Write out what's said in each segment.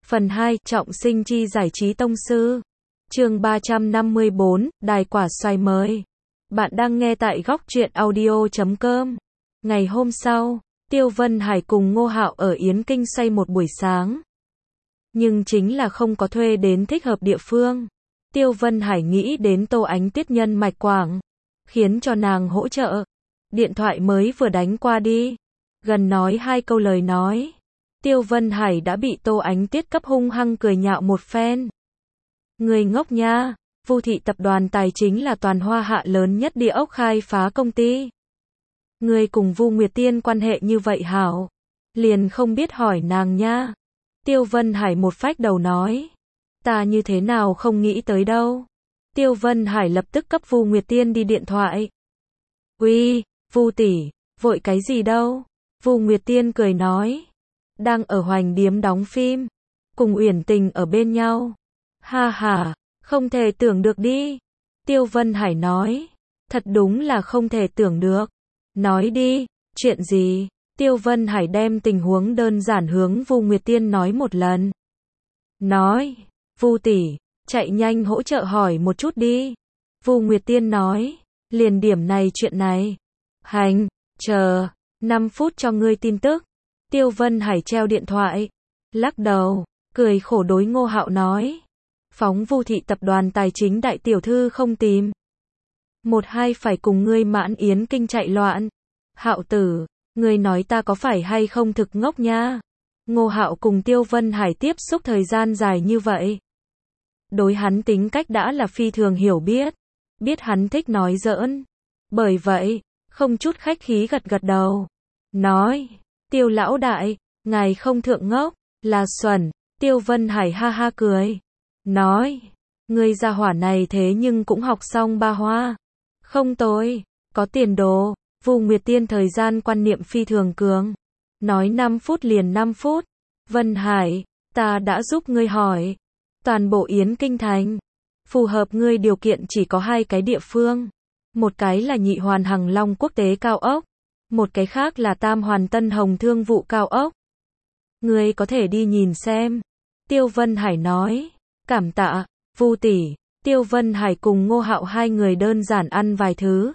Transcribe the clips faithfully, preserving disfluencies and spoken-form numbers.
Phần hai, trọng sinh chi giải trí tông sư. Chương ba trăm năm mươi bốn, đài quả xoài mời. Bạn đang nghe tại góc truyện audio chấm com. Ngày hôm sau, Tiêu Vân Hải cùng Ngô Hạo ở Yến Kinh say một buổi sáng. Nhưng chính là không có thuê đến thích hợp địa phương. Tiêu Vân Hải nghĩ đến Tô Ánh Tuyết nhân mạch quảng, khiến cho nàng hỗ trợ. Điện thoại mới vừa đánh qua đi, gần nói hai câu lời nói, Tiêu Vân Hải đã bị Tô Ánh Tuyết cấp hung hăng cười nhạo một phen. Người ngốc nha, Vu Thị tập đoàn tài chính là toàn Hoa Hạ lớn nhất địa ốc khai phá công ty. Người cùng Vu Nguyệt Tiên quan hệ như vậy hảo, liền không biết hỏi nàng nha. Tiêu Vân Hải một phách đầu nói, ta như thế nào không nghĩ tới đâu. Tiêu Vân Hải lập tức cấp Vu Nguyệt Tiên đi điện thoại. Uy, Vu tỷ, vội cái gì đâu? Vu Nguyệt Tiên cười nói, đang ở Hoành Điếm đóng phim, cùng Uyển Tình ở bên nhau. Ha ha, không thể tưởng được đi. Tiêu Vân Hải nói, thật đúng là không thể tưởng được. Nói đi, chuyện gì? Tiêu Vân Hải đem tình huống đơn giản hướng Vu Nguyệt Tiên nói một lần. Nói, Vu tỷ, chạy nhanh hỗ trợ hỏi một chút đi. Vu Nguyệt Tiên nói, liền điểm này chuyện này. Hành, chờ, năm phút cho ngươi tin tức. Tiêu Vân Hải treo điện thoại, lắc đầu, cười khổ đối Ngô Hạo nói, phóng Vu Thị tập đoàn tài chính đại tiểu thư không tìm. Một hai phải cùng ngươi mãn Yến Kinh chạy loạn. Hạo tử, ngươi nói ta có phải hay không thực ngốc nha? Ngô Hạo cùng Tiêu Vân Hải tiếp xúc thời gian dài như vậy, đối hắn tính cách đã là phi thường hiểu biết, biết hắn thích nói giỡn. Bởi vậy, không chút khách khí gật gật đầu. Nói, Tiêu lão đại, ngài không thượng ngốc, là xuẩn. Tiêu Vân Hải ha ha cười. Nói, ngươi gia hỏa này thế nhưng cũng học xong ba hoa. Không tồi, có tiền đồ. Vu Nguyệt Tiên thời gian quan niệm phi thường cường. Nói năm phút liền năm phút. Vân Hải, ta đã giúp ngươi hỏi. Toàn bộ Yến Kinh thành, phù hợp ngươi điều kiện chỉ có hai cái địa phương. Một cái là Nhị Hoàn Hằng Long Quốc tế cao ốc. Một cái khác là Tam Hoàn Tân Hồng Thương vụ cao ốc. Ngươi có thể đi nhìn xem. Tiêu Vân Hải nói, cảm tạ, Vu tỷ. Tiêu Vân Hải cùng Ngô Hạo hai người đơn giản ăn vài thứ,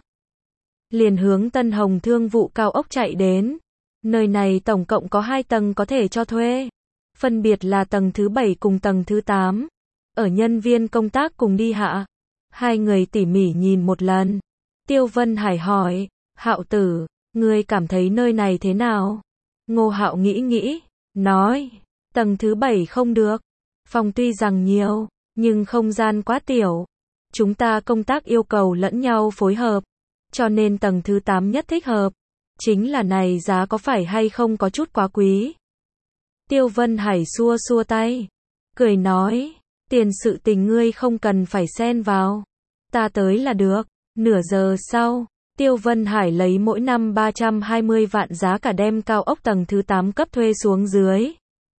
liền hướng Tân Hồng Thương vụ cao ốc chạy đến. Nơi này tổng cộng có hai tầng có thể cho thuê, phân biệt là tầng thứ bảy cùng tầng thứ tám. Ở nhân viên công tác cùng đi hạ, hai người tỉ mỉ nhìn một lần. Tiêu Vân Hải hỏi, Hạo tử, ngươi cảm thấy nơi này thế nào? Ngô Hạo nghĩ nghĩ, nói, tầng thứ bảy không được. Phòng tuy rằng nhiều, nhưng không gian quá tiểu. Chúng ta công tác yêu cầu lẫn nhau phối hợp, cho nên tầng thứ tám nhất thích hợp. Chính là này giá có phải hay không có chút quá quý? Tiêu Vân Hải xua xua tay, cười nói, tiền sự tình ngươi không cần phải xen vào. Ta tới là được. Nửa giờ sau, Tiêu Vân Hải lấy mỗi năm ba trăm hai mươi vạn giá cả đem cao ốc tầng thứ tám cấp thuê xuống dưới.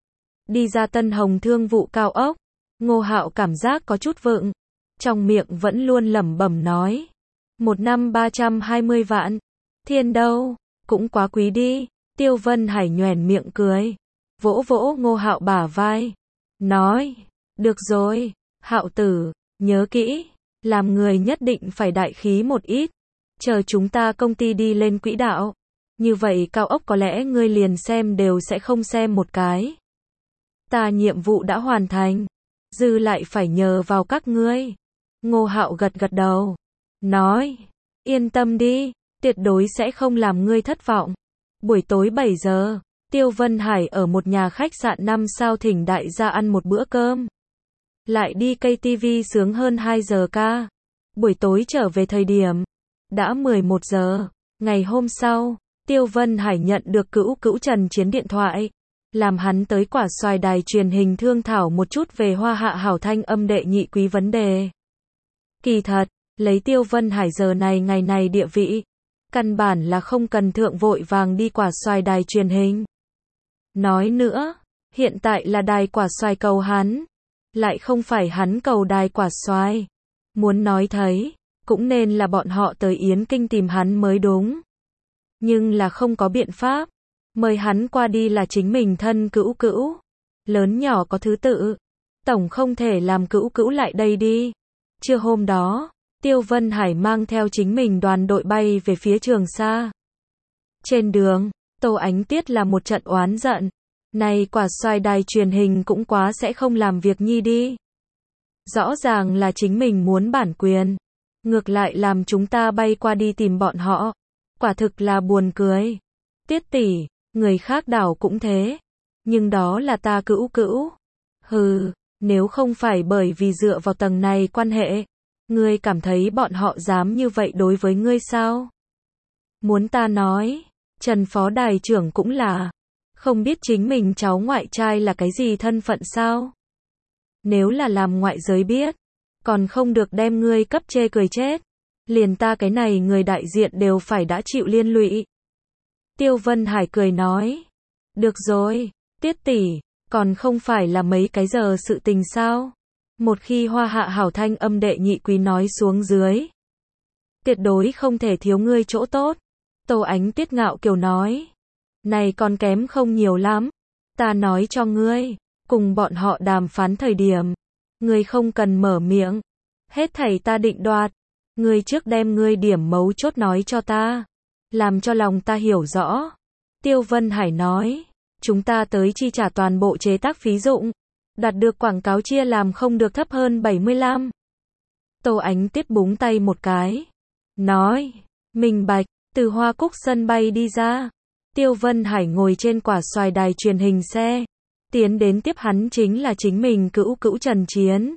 Đi ra Tân Hồng Thương vụ cao ốc, Ngô Hạo cảm giác có chút vựng, trong miệng vẫn luôn lẩm bẩm nói, một năm ba trăm hai mươi vạn, thiên đâu, cũng quá quý đi. Tiêu Vân Hải nhoẻn miệng cười, vỗ vỗ Ngô Hạo bả vai, nói, được rồi, Hạo tử, nhớ kỹ, làm người nhất định phải đại khí một ít, chờ chúng ta công ty đi lên quỹ đạo, như vậy cao ốc có lẽ ngươi liền xem đều sẽ không xem một cái. Ta nhiệm vụ đã hoàn thành, dư lại phải nhờ vào các ngươi. Ngô Hạo gật gật đầu, nói, yên tâm đi, tuyệt đối sẽ không làm ngươi thất vọng. Buổi tối bảy giờ, Tiêu Vân Hải ở một nhà khách sạn năm sao thỉnh đại gia ăn một bữa cơm. Lại đi ca tê vê sướng hơn hai giờ ca. Buổi tối trở về thời điểm đã mười một giờ. Ngày hôm sau, Tiêu Vân Hải nhận được cữu cữu Trần Chiến điện thoại, làm hắn tới quả xoài đài truyền hình thương thảo một chút về Hoa Hạ hảo thanh âm đệ nhị quý vấn đề. Kỳ thật, lấy Tiêu Vân Hải giờ này ngày này địa vị, căn bản là không cần thượng vội vàng đi quả xoài đài truyền hình. Nói nữa, hiện tại là đài quả xoài cầu hắn, lại không phải hắn cầu đài quả xoài. Muốn nói thấy, cũng nên là bọn họ tới Yến Kinh tìm hắn mới đúng. Nhưng là không có biện pháp, mời hắn qua đi là chính mình thân cữu cữu. lớn nhỏ có thứ tự. Tổng không thể làm Cữu Cữu lại đây đi. Trưa hôm đó, Tiêu Vân Hải mang theo chính mình đoàn đội bay về phía Trường Sa. Trên đường, Tô Ánh Tiết là một trận oán giận. Này quả xoài đài truyền hình cũng quá sẽ không làm việc nhi đi. Rõ ràng là chính mình muốn bản quyền. Ngược lại làm chúng ta bay qua đi tìm bọn họ. Quả thực là buồn cười. Tiết tỷ, người khác đảo cũng thế. Nhưng đó là ta Cữu Cữu. Hừ, nếu không phải bởi vì dựa vào tầng này quan hệ, ngươi cảm thấy bọn họ dám như vậy đối với ngươi sao? Muốn ta nói, Trần Phó Đài trưởng cũng là, không biết chính mình cháu ngoại trai là cái gì thân phận sao? Nếu là làm ngoại giới biết, còn không được đem ngươi cấp chê cười chết. Liền ta cái này người đại diện đều phải đã chịu liên lụy. Tiêu Vân Hải cười nói. Được rồi, Tiết tỷ, còn không phải là mấy cái giờ sự tình sao? Một khi Hoa Hạ Hảo Thanh Âm đệ nhị quý nói xuống dưới, tuyệt đối không thể thiếu ngươi chỗ tốt. Tô Ánh Tiết ngạo kiều nói. Này còn kém không nhiều lắm. Ta nói cho ngươi, cùng bọn họ đàm phán thời điểm, ngươi không cần mở miệng. Hết thảy ta định đoạt. Ngươi trước đem ngươi điểm mấu chốt nói cho ta. Làm cho lòng ta hiểu rõ. Tiêu Vân Hải nói. Chúng ta tới chi trả toàn bộ chế tác phí dụng. Đạt được quảng cáo chia làm không được thấp hơn bảy mươi lăm. Tô Ánh Tiết búng tay một cái. Nói. Minh bạch. Từ Hoa Cúc sân bay đi ra. Tiêu Vân Hải ngồi trên quả xoài đài truyền hình xe. Tiến đến tiếp hắn chính là chính mình Cữu Cữu Trần Chiến.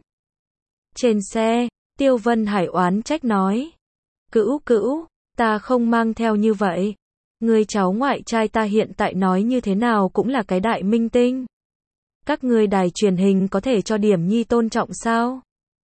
Trên xe, Tiêu Vân Hải oán trách nói. Cữu Cữu, ta không mang theo như vậy. Người cháu ngoại trai ta hiện tại nói như thế nào cũng là cái đại minh tinh. Các ngươi đài truyền hình có thể cho điểm nhi tôn trọng sao?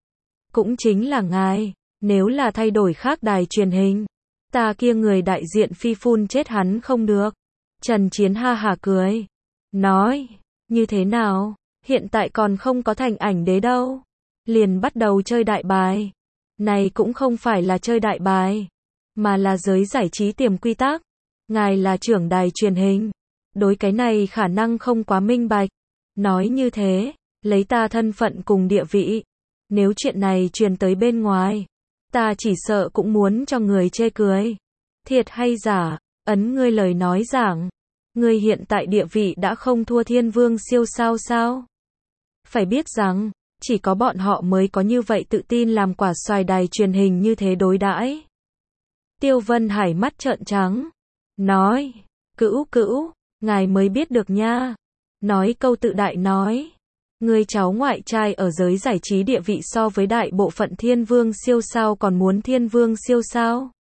Cũng chính là ngài, nếu là thay đổi khác đài truyền hình, ta kia người đại diện phi phun chết hắn không được. Trần Chiến ha hả cười. Nói, như thế nào, hiện tại còn không có thành ảnh đế đâu. Liền bắt đầu chơi đại bài. Này cũng không phải là chơi đại bài, mà là giới giải trí tiềm quy tắc. Ngài là trưởng đài truyền hình. Đối cái này khả năng không quá minh bạch. Nói như thế, lấy ta thân phận cùng địa vị. Nếu chuyện này truyền tới bên ngoài, ta chỉ sợ cũng muốn cho người chê cười. Thiệt hay giả, ấn ngươi lời nói giảng. Ngươi hiện tại địa vị đã không thua thiên vương siêu sao sao? Phải biết rằng, chỉ có bọn họ mới có như vậy tự tin làm quả xoài đài truyền hình như thế đối đãi. Tiêu Vân Hải mắt trợn trắng. Nói, Cữu Cữu, ngài mới biết được nha. Nói câu tự đại nói. Người cháu ngoại trai ở giới giải trí địa vị so với đại bộ phận thiên vương siêu sao còn muốn thiên vương siêu sao?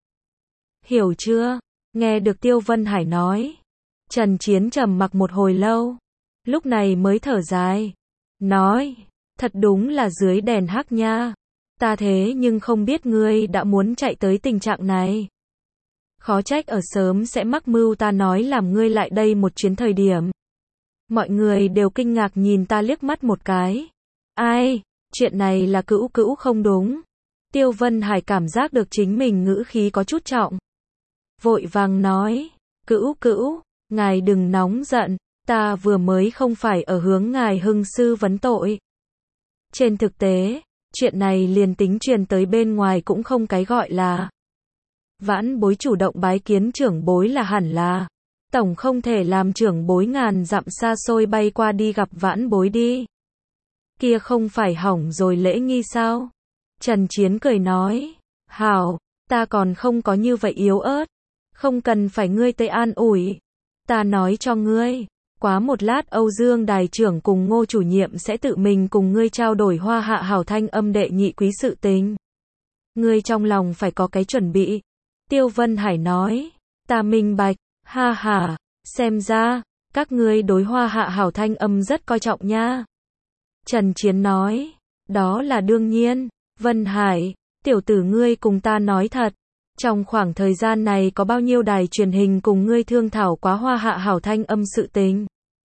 Hiểu chưa? Nghe được Tiêu Vân Hải nói. Trần Chiến trầm mặc một hồi lâu. Lúc này mới thở dài. Nói, thật đúng là dưới đèn hắc nha. Ta thế nhưng không biết ngươi đã muốn chạy tới tình trạng này. Khó trách ở sớm sẽ mắc mưu ta nói làm ngươi lại đây một chuyến thời điểm. Mọi người đều kinh ngạc nhìn ta liếc mắt một cái. Ai, chuyện này là Cữu Cữu không đúng. Tiêu Vân Hải cảm giác được chính mình ngữ khí có chút trọng. Vội vàng nói, Cữu Cữu, ngài đừng nóng giận, ta vừa mới không phải ở hướng ngài hưng sư vấn tội. Trên thực tế, chuyện này liền tính truyền tới bên ngoài cũng không cái gọi là. Vãn bối chủ động bái kiến trưởng bối là hẳn là. Tổng không thể làm trưởng bối ngàn dặm xa xôi bay qua đi gặp vãn bối đi. Kia không phải hỏng rồi lễ nghi sao? Trần Chiến cười nói. Hảo, ta còn không có như vậy yếu ớt. Không cần phải ngươi tới an ủi. Ta nói cho ngươi. Quá một lát Âu Dương đài trưởng cùng Ngô chủ nhiệm sẽ tự mình cùng ngươi trao đổi Hoa Hạ Hảo Thanh Âm đệ nhị quý sự tình. Ngươi trong lòng phải có cái chuẩn bị. Tiêu Vân Hải nói. Ta minh bạch. Ha ha, xem ra, các ngươi đối Hoa Hạ Hảo Thanh Âm rất coi trọng nha. Trần Chiến nói, đó là đương nhiên. Vân Hải, tiểu tử ngươi cùng ta nói thật. Trong khoảng thời gian này có bao nhiêu đài truyền hình cùng ngươi thương thảo quá Hoa Hạ Hảo Thanh Âm sự tình.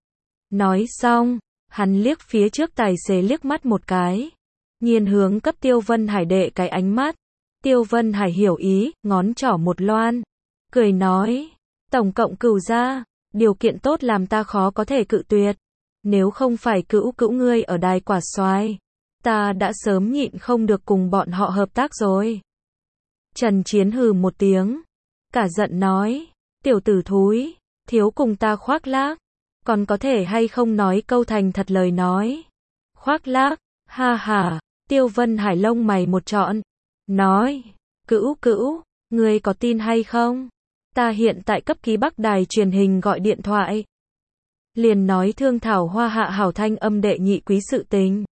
Nói xong, hắn liếc phía trước tài xế liếc mắt một cái. Nhiên hướng cấp Tiêu Vân Hải đệ cái ánh mắt. Tiêu Vân Hải hiểu ý, ngón trỏ một loan. Cười nói. Tổng cộng cửu ra, điều kiện tốt làm ta khó có thể cự tuyệt. Nếu không phải cữu cữu ngươi ở đài quả xoài, ta đã sớm nhịn không được cùng bọn họ hợp tác rồi. Trần Chiến hừ một tiếng, cả giận nói, tiểu tử thúi, thiếu cùng ta khoác lác, còn có thể hay không nói câu thành thật lời nói. Khoác lác, ha ha, Tiêu Vân Hải lông mày một trọn, nói, cữu cữu, ngươi có tin hay không? Ta hiện tại cấp ký Bắc đài truyền hình gọi điện thoại. Liền nói thương thảo Hoa Hạ Hảo Thanh âm đệ nhị quý sự tình.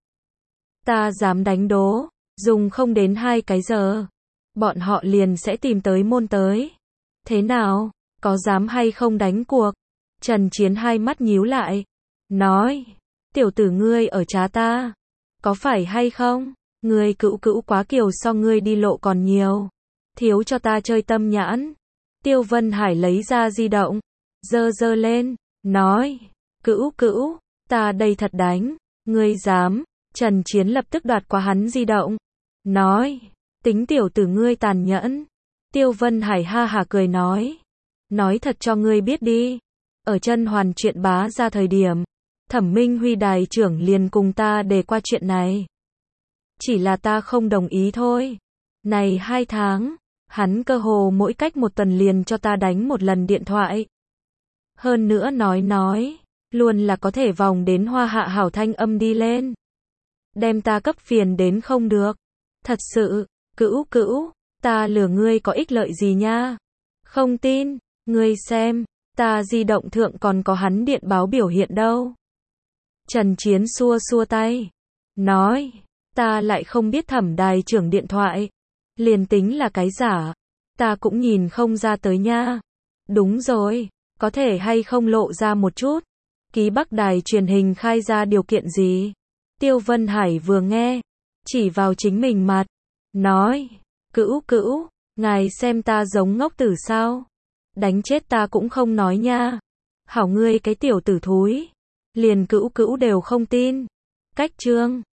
Ta dám đánh đố, dùng không đến hai cái giờ, bọn họ liền sẽ tìm tới môn tới. Thế nào, có dám hay không đánh cuộc? Trần Chiến hai mắt nhíu lại, nói, tiểu tử ngươi ở trá ta, có phải hay không? Ngươi cữu cữu quá kiều so ngươi đi lộ còn nhiều, thiếu cho ta chơi tâm nhãn. Tiêu Vân Hải lấy ra di động, giơ giơ lên, nói, cữu cữu, ta đây thật đánh, ngươi dám? Trần Chiến lập tức đoạt qua hắn di động, nói, tính tiểu tử ngươi tàn nhẫn. Tiêu Vân Hải ha hả cười nói, nói thật cho ngươi biết đi, ở Chân Hoàn chuyện bá ra thời điểm, Thẩm Minh Huy đài trưởng liền cùng ta đề qua chuyện này. Chỉ là ta không đồng ý thôi. Này hai tháng, hắn cơ hồ mỗi cách một tuần liền cho ta đánh một lần điện thoại. Hơn nữa nói nói, luôn là có thể vòng đến Hoa Hạ Hảo Thanh âm đi lên. Đem ta cấp phiền đến không được. Thật sự, cữu cữu, ta lừa ngươi có ích lợi gì nha? Không tin, ngươi xem, ta di động thượng còn có hắn điện báo biểu hiện đâu. Trần Chiến xua xua tay, nói, ta lại không biết Thẩm đài trưởng điện thoại, liền tính là cái giả, ta cũng nhìn không ra tới nha. Đúng rồi, có thể hay không lộ ra một chút, ký Bắc đài truyền hình khai ra điều kiện gì? Tiêu Vân Hải vừa nghe, chỉ vào chính mình mặt, nói, cữu cữu, ngài xem ta giống ngốc tử sao? Đánh chết ta cũng không nói nha. Hảo ngươi cái tiểu tử thúi, liền cữu cữu đều không tin. Cách chương